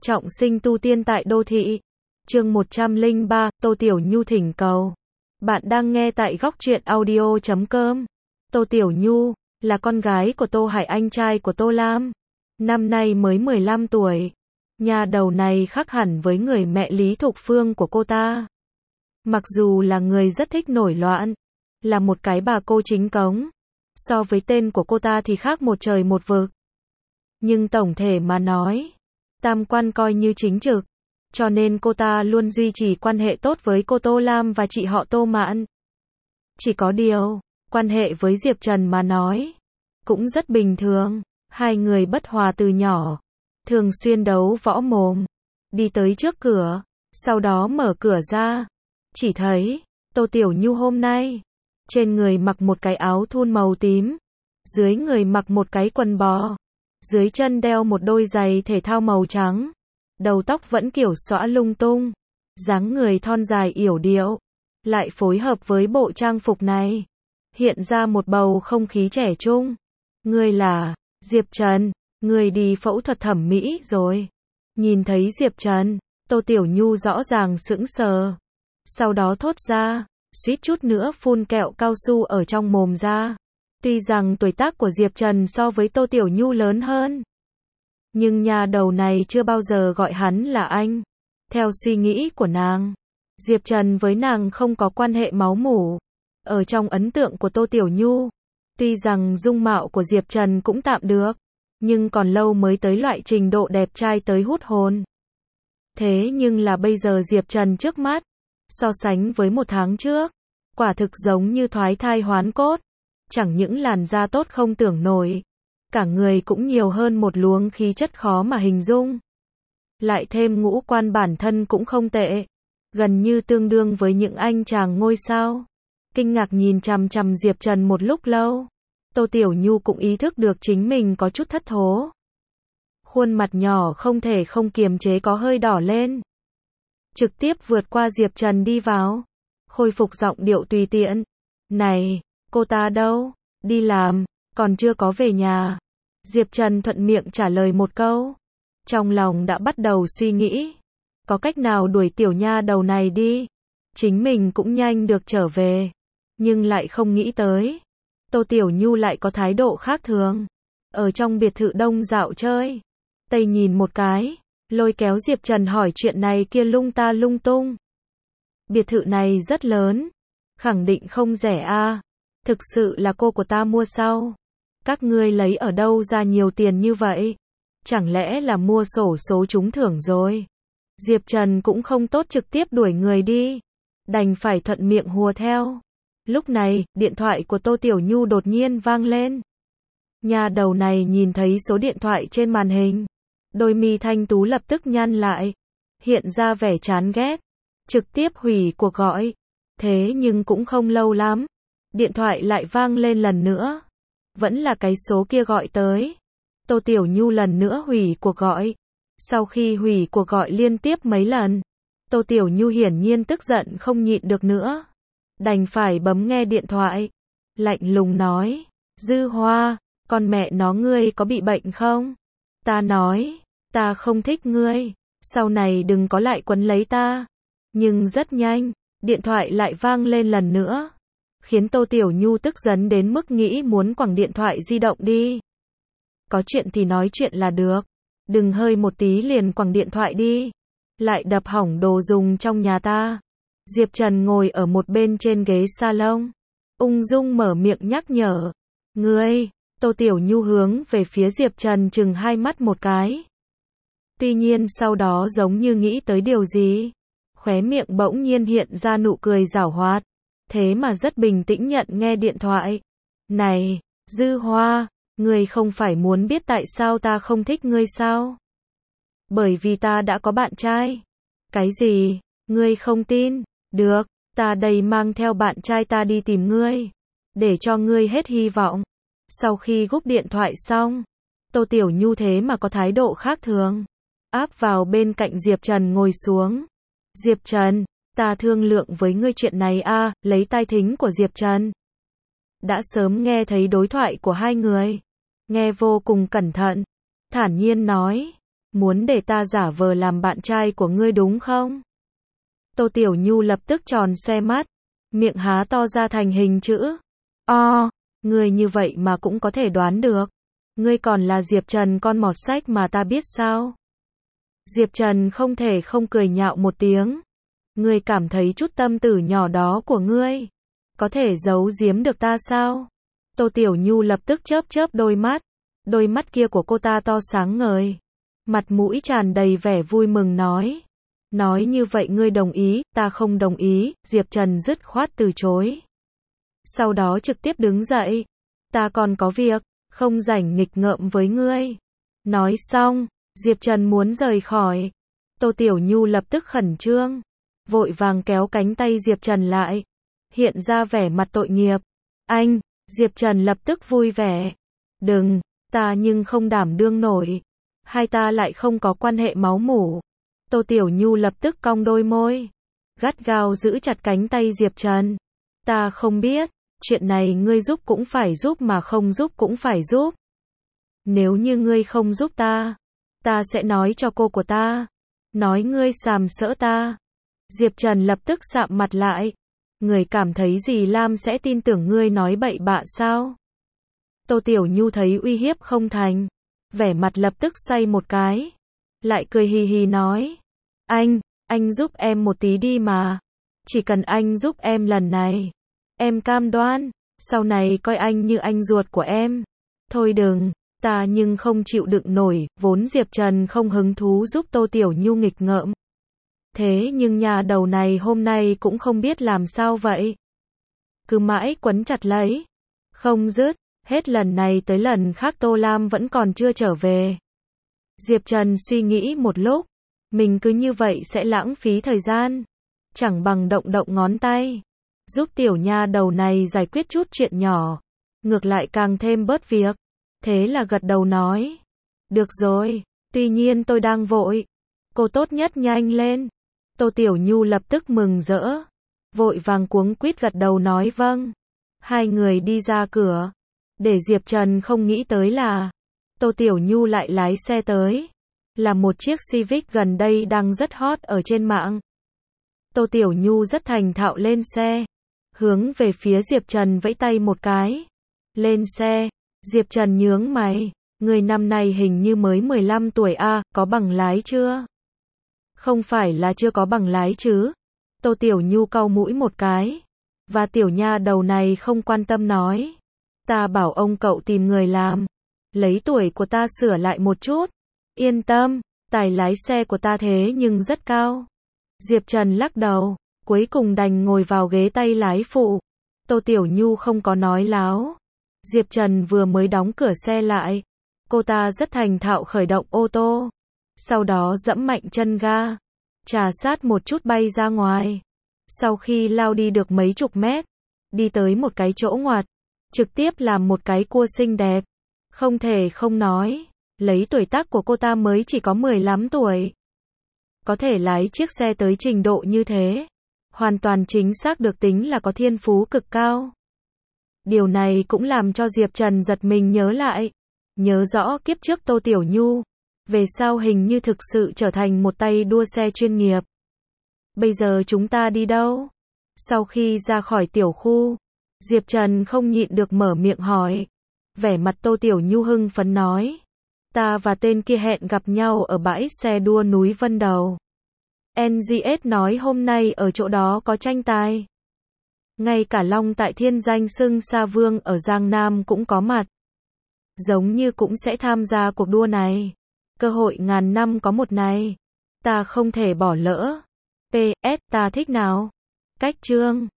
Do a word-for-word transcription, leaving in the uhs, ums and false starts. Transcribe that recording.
Trọng sinh tu tiên tại đô thị. Chương một trăm lẻ ba, Tô Tiểu Nhu thỉnh cầu. Bạn đang nghe tại góc truyện audio chấm com. Tô Tiểu Nhu là con gái của Tô Hải, anh trai của Tô Lam. Năm nay mới mười lăm tuổi. Nhà đầu này khác hẳn với người mẹ Lý Thục Phương của cô ta. Mặc dù là người rất thích nổi loạn, là một cái bà cô chính cống, so với tên của cô ta thì khác một trời một vực. Nhưng tổng thể mà nói, tam quan coi như chính trực, cho nên cô ta luôn duy trì quan hệ tốt với cô Tô Lam và chị họ Tô Mạn. Chỉ có điều, quan hệ với Diệp Trần mà nói, cũng rất bình thường. Hai người bất hòa từ nhỏ, thường xuyên đấu võ mồm. Đi tới trước cửa, sau đó mở cửa ra, chỉ thấy Tô Tiểu Nhu hôm nay trên người mặc một cái áo thun màu tím, dưới người mặc một cái quần bò, dưới chân đeo một đôi giày thể thao màu trắng, đầu tóc vẫn kiểu xõa lung tung, dáng người thon dài yểu điệu, lại phối hợp với bộ trang phục này, hiện ra một bầu không khí trẻ trung. Ngươi là Diệp Trần, ngươi đi phẫu thuật thẩm mỹ rồi. Nhìn thấy Diệp Trần, Tô Tiểu Nhu rõ ràng sững sờ, sau đó thốt ra, suýt chút nữa phun kẹo cao su ở trong mồm ra. Tuy rằng tuổi tác của Diệp Trần so với Tô Tiểu Nhu lớn hơn, nhưng nhà đầu này chưa bao giờ gọi hắn là anh. Theo suy nghĩ của nàng, Diệp Trần với nàng không có quan hệ máu mủ. Ở trong ấn tượng của Tô Tiểu Nhu, tuy rằng dung mạo của Diệp Trần cũng tạm được, nhưng còn lâu mới tới loại trình độ đẹp trai tới hút hồn. Thế nhưng là bây giờ Diệp Trần trước mắt, so sánh với một tháng trước, quả thực giống như thoái thai hoán cốt. Chẳng những làn da tốt không tưởng nổi, cả người cũng nhiều hơn một luồng khí chất khó mà hình dung. Lại thêm ngũ quan bản thân cũng không tệ, gần như tương đương với những anh chàng ngôi sao. Kinh ngạc nhìn chằm chằm Diệp Trần một lúc lâu, Tô Tiểu Nhu cũng ý thức được chính mình có chút thất thố. Khuôn mặt nhỏ không thể không kiềm chế có hơi đỏ lên. Trực tiếp vượt qua Diệp Trần đi vào, khôi phục giọng điệu tùy tiện. Này, cô ta đâu? Đi làm, còn chưa có về nhà. Diệp Trần thuận miệng trả lời một câu. Trong lòng đã bắt đầu suy nghĩ, có cách nào đuổi tiểu nha đầu này đi, chính mình cũng nhanh được trở về. Nhưng lại không nghĩ tới, Tô Tiểu Nhu lại có thái độ khác thường. Ở trong biệt thự đông dạo chơi, tây nhìn một cái, lôi kéo Diệp Trần hỏi chuyện này kia lung ta lung tung. Biệt thự này rất lớn, khẳng định không rẻ a. Thực sự là cô của ta mua sao? Các ngươi lấy ở đâu ra nhiều tiền như vậy? Chẳng lẽ là mua xổ số trúng thưởng rồi? Diệp Trần cũng không tốt trực tiếp đuổi người đi, đành phải thuận miệng hùa theo. Lúc này, điện thoại của Tô Tiểu Nhu đột nhiên vang lên. Nhà đầu này nhìn thấy số điện thoại trên màn hình, đôi mi thanh tú lập tức nhăn lại, hiện ra vẻ chán ghét, trực tiếp hủy cuộc gọi. Thế nhưng cũng không lâu lắm, điện thoại lại vang lên lần nữa, vẫn là cái số kia gọi tới. Tô Tiểu Nhu lần nữa hủy cuộc gọi. Sau khi hủy cuộc gọi liên tiếp mấy lần, Tô Tiểu Nhu hiển nhiên tức giận không nhịn được nữa, đành phải bấm nghe điện thoại, lạnh lùng nói, Dư Hoa, con mẹ nó ngươi có bị bệnh không? Ta nói, ta không thích ngươi, sau này đừng có lại quấn lấy ta. Nhưng rất nhanh, điện thoại lại vang lên lần nữa, khiến Tô Tiểu Nhu tức giận đến mức nghĩ muốn quẳng điện thoại di động đi. Có chuyện thì nói chuyện là được, đừng hơi một tí liền quẳng điện thoại đi, lại đập hỏng đồ dùng trong nhà ta. Diệp Trần ngồi ở một bên trên ghế salon, ung dung mở miệng nhắc nhở. Ngươi, Tô Tiểu Nhu hướng về phía Diệp Trần chừng hai mắt một cái. Tuy nhiên sau đó giống như nghĩ tới điều gì, khóe miệng bỗng nhiên hiện ra nụ cười giảo hoạt, thế mà rất bình tĩnh nhận nghe điện thoại. Này, Dư Hoa, ngươi không phải muốn biết tại sao ta không thích ngươi sao? Bởi vì ta đã có bạn trai. Cái gì? Ngươi không tin? Được, ta đây mang theo bạn trai ta đi tìm ngươi, để cho ngươi hết hy vọng. Sau khi gúp điện thoại xong, Tô Tiểu Nhu thế mà có thái độ khác thường, áp vào bên cạnh Diệp Trần ngồi xuống. Diệp Trần, ta thương lượng với ngươi chuyện này a. Lấy tai thính của Diệp Trần, đã sớm nghe thấy đối thoại của hai người, nghe vô cùng cẩn thận, thản nhiên nói, Muốn để ta giả vờ làm bạn trai của ngươi đúng không? Tô Tiểu Nhu lập tức tròn xoe mắt, miệng há to ra thành hình chữ O, ngươi như vậy mà cũng có thể đoán được. Ngươi còn là Diệp Trần con mọt sách mà ta biết sao? Diệp Trần không thể không cười nhạo một tiếng. Ngươi cảm thấy chút tâm tử nhỏ đó của ngươi có thể giấu giếm được ta sao? Tô Tiểu Nhu lập tức chớp chớp đôi mắt. Đôi mắt kia của cô ta to sáng ngời, mặt mũi tràn đầy vẻ vui mừng nói. Nói như vậy ngươi đồng ý, ta không đồng ý, Diệp Trần dứt khoát từ chối. Sau đó trực tiếp đứng dậy. Ta còn có việc, không rảnh nghịch ngợm với ngươi. Nói xong, Diệp Trần muốn rời khỏi. Tô Tiểu Nhu lập tức khẩn trương, vội vàng kéo cánh tay Diệp Trần lại, hiện ra vẻ mặt tội nghiệp. Anh, Diệp Trần lập tức vui vẻ. Đừng, ta nhưng không đảm đương nổi. Hai ta lại không có quan hệ máu mủ. Tô Tiểu Nhu lập tức cong đôi môi, gắt gao giữ chặt cánh tay Diệp Trần. Ta không biết, chuyện này ngươi giúp cũng phải giúp mà không giúp cũng phải giúp. Nếu như ngươi không giúp ta, ta sẽ nói cho cô của ta, nói ngươi sàm sỡ ta. Diệp Trần lập tức sạm mặt lại. Người cảm thấy dì Lam sẽ tin tưởng ngươi nói bậy bạ sao? Tô Tiểu Nhu thấy uy hiếp không thành, vẻ mặt lập tức xoay một cái, lại cười hì hì nói. Anh, anh giúp em một tí đi mà. Chỉ cần anh giúp em lần này, em cam đoan, sau này coi anh như anh ruột của em. Thôi đừng, ta nhưng không chịu đựng nổi, vốn Diệp Trần không hứng thú giúp Tô Tiểu Nhu nghịch ngợm. Thế nhưng nhà đầu này hôm nay cũng không biết làm sao vậy. Cứ mãi quấn chặt lấy, không dứt, hết lần này tới lần khác Tô Lam vẫn còn chưa trở về. Diệp Trần suy nghĩ một lúc, mình cứ như vậy sẽ lãng phí thời gian, chẳng bằng động động ngón tay, giúp tiểu nha đầu này giải quyết chút chuyện nhỏ, ngược lại càng thêm bớt việc. Thế là gật đầu nói, được rồi, tuy nhiên tôi đang vội, cô tốt nhất nhanh lên. Tô Tiểu Nhu lập tức mừng rỡ, vội vàng cuống quýt gật đầu nói vâng. Hai người đi ra cửa, để Diệp Trần không nghĩ tới là Tô Tiểu Nhu lại lái xe tới, là một chiếc Civic gần đây đang rất hot ở trên mạng. Tô Tiểu Nhu rất thành thạo lên xe, hướng về phía Diệp Trần vẫy tay một cái. Lên xe, Diệp Trần nhướng mày, người năm nay hình như mới mười lăm tuổi a, à, có bằng lái chưa? Không phải là chưa có bằng lái chứ? Tô Tiểu Nhu cau mũi một cái, và tiểu nha đầu này không quan tâm nói. Ta bảo ông cậu tìm người làm, lấy tuổi của ta sửa lại một chút. Yên tâm, tài lái xe của ta thế nhưng rất cao. Diệp Trần lắc đầu, cuối cùng đành ngồi vào ghế tay lái phụ. Tô Tiểu Nhu không có nói láo. Diệp Trần vừa mới đóng cửa xe lại, cô ta rất thành thạo khởi động ô tô, sau đó giẫm mạnh chân ga, trà sát một chút bay ra ngoài. Sau khi lao đi được mấy chục mét, đi tới một cái chỗ ngoặt, trực tiếp làm một cái cua xinh đẹp. Không thể không nói, lấy tuổi tác của cô ta mới chỉ có mười lăm tuổi, có thể lái chiếc xe tới trình độ như thế, hoàn toàn chính xác được tính là có thiên phú cực cao. Điều này cũng làm cho Diệp Trần giật mình nhớ lại, nhớ rõ kiếp trước Tô Tiểu Nhu, về sau hình như thực sự trở thành một tay đua xe chuyên nghiệp. Bây giờ chúng ta đi đâu? Sau khi ra khỏi tiểu khu, Diệp Trần không nhịn được mở miệng hỏi. Vẻ mặt Tô Tiểu Nhu hưng phấn nói, ta và tên kia hẹn gặp nhau ở bãi xe đua núi Vân Đầu. en giê ét nói hôm nay ở chỗ đó có tranh tài. Ngay cả Long tại Thiên danh xưng Sa Vương ở Giang Nam cũng có mặt. Giống như cũng sẽ tham gia cuộc đua này. Cơ hội ngàn năm có một này. Ta không thể bỏ lỡ. pê ét ta thích nào? Cách chương